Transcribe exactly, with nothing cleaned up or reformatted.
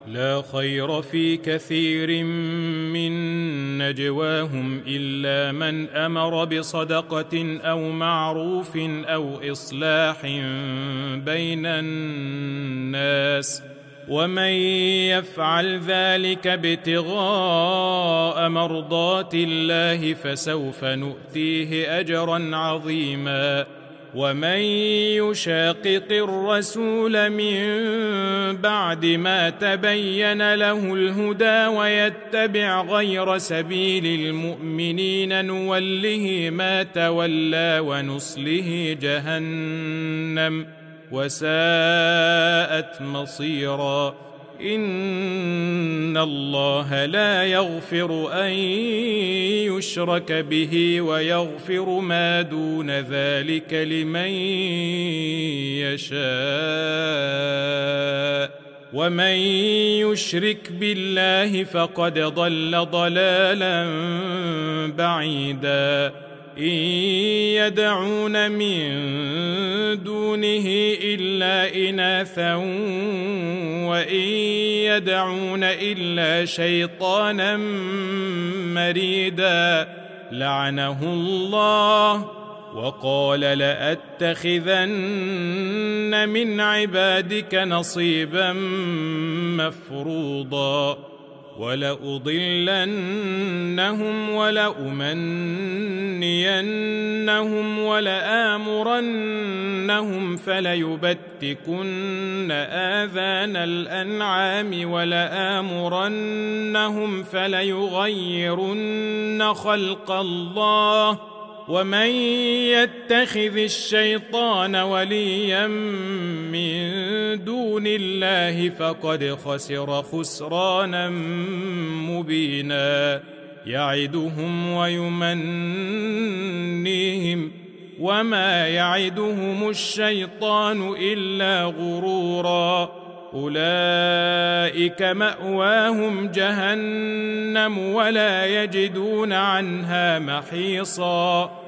لا خير في كثير من نجواهم إلا من أمر بصدقة أو معروف أو إصلاح بين الناس، ومن يفعل ذلك ابتغاء مرضات الله فسوف نؤتيه أجرا عظيما. ومن يشاقق الرسول من بعد ما تبين له الهدى ويتبع غير سبيل المؤمنين نوله ما تولى ونصله جهنم وساءت مصيرا. إن الله لا يغفر أن يشرك به ويغفر ما دون ذلك لمن يشاء، ومن يشرك بالله فقد ضل ضلالا بعيدا. إن يدعون من دونه إلا إناثا وإن يدعون إلا شيطانا مريدا لعنه الله وقال لأتخذن من عبادك نصيبا مفروضا ولأضلنهم ولأمنينهم ولآمرنهم فليبتكن آذان الأنعام ولآمرنهم فليغيرن خلق الله. ومن يتخذ الشيطان وليا من دون الله فقد خسر خسرانا مبينا. يعدهم ويمنيهم وما يعدهم الشيطان إلا غرورا. أولئك مأواهم جهنم ولا يجدون عنها محيصا.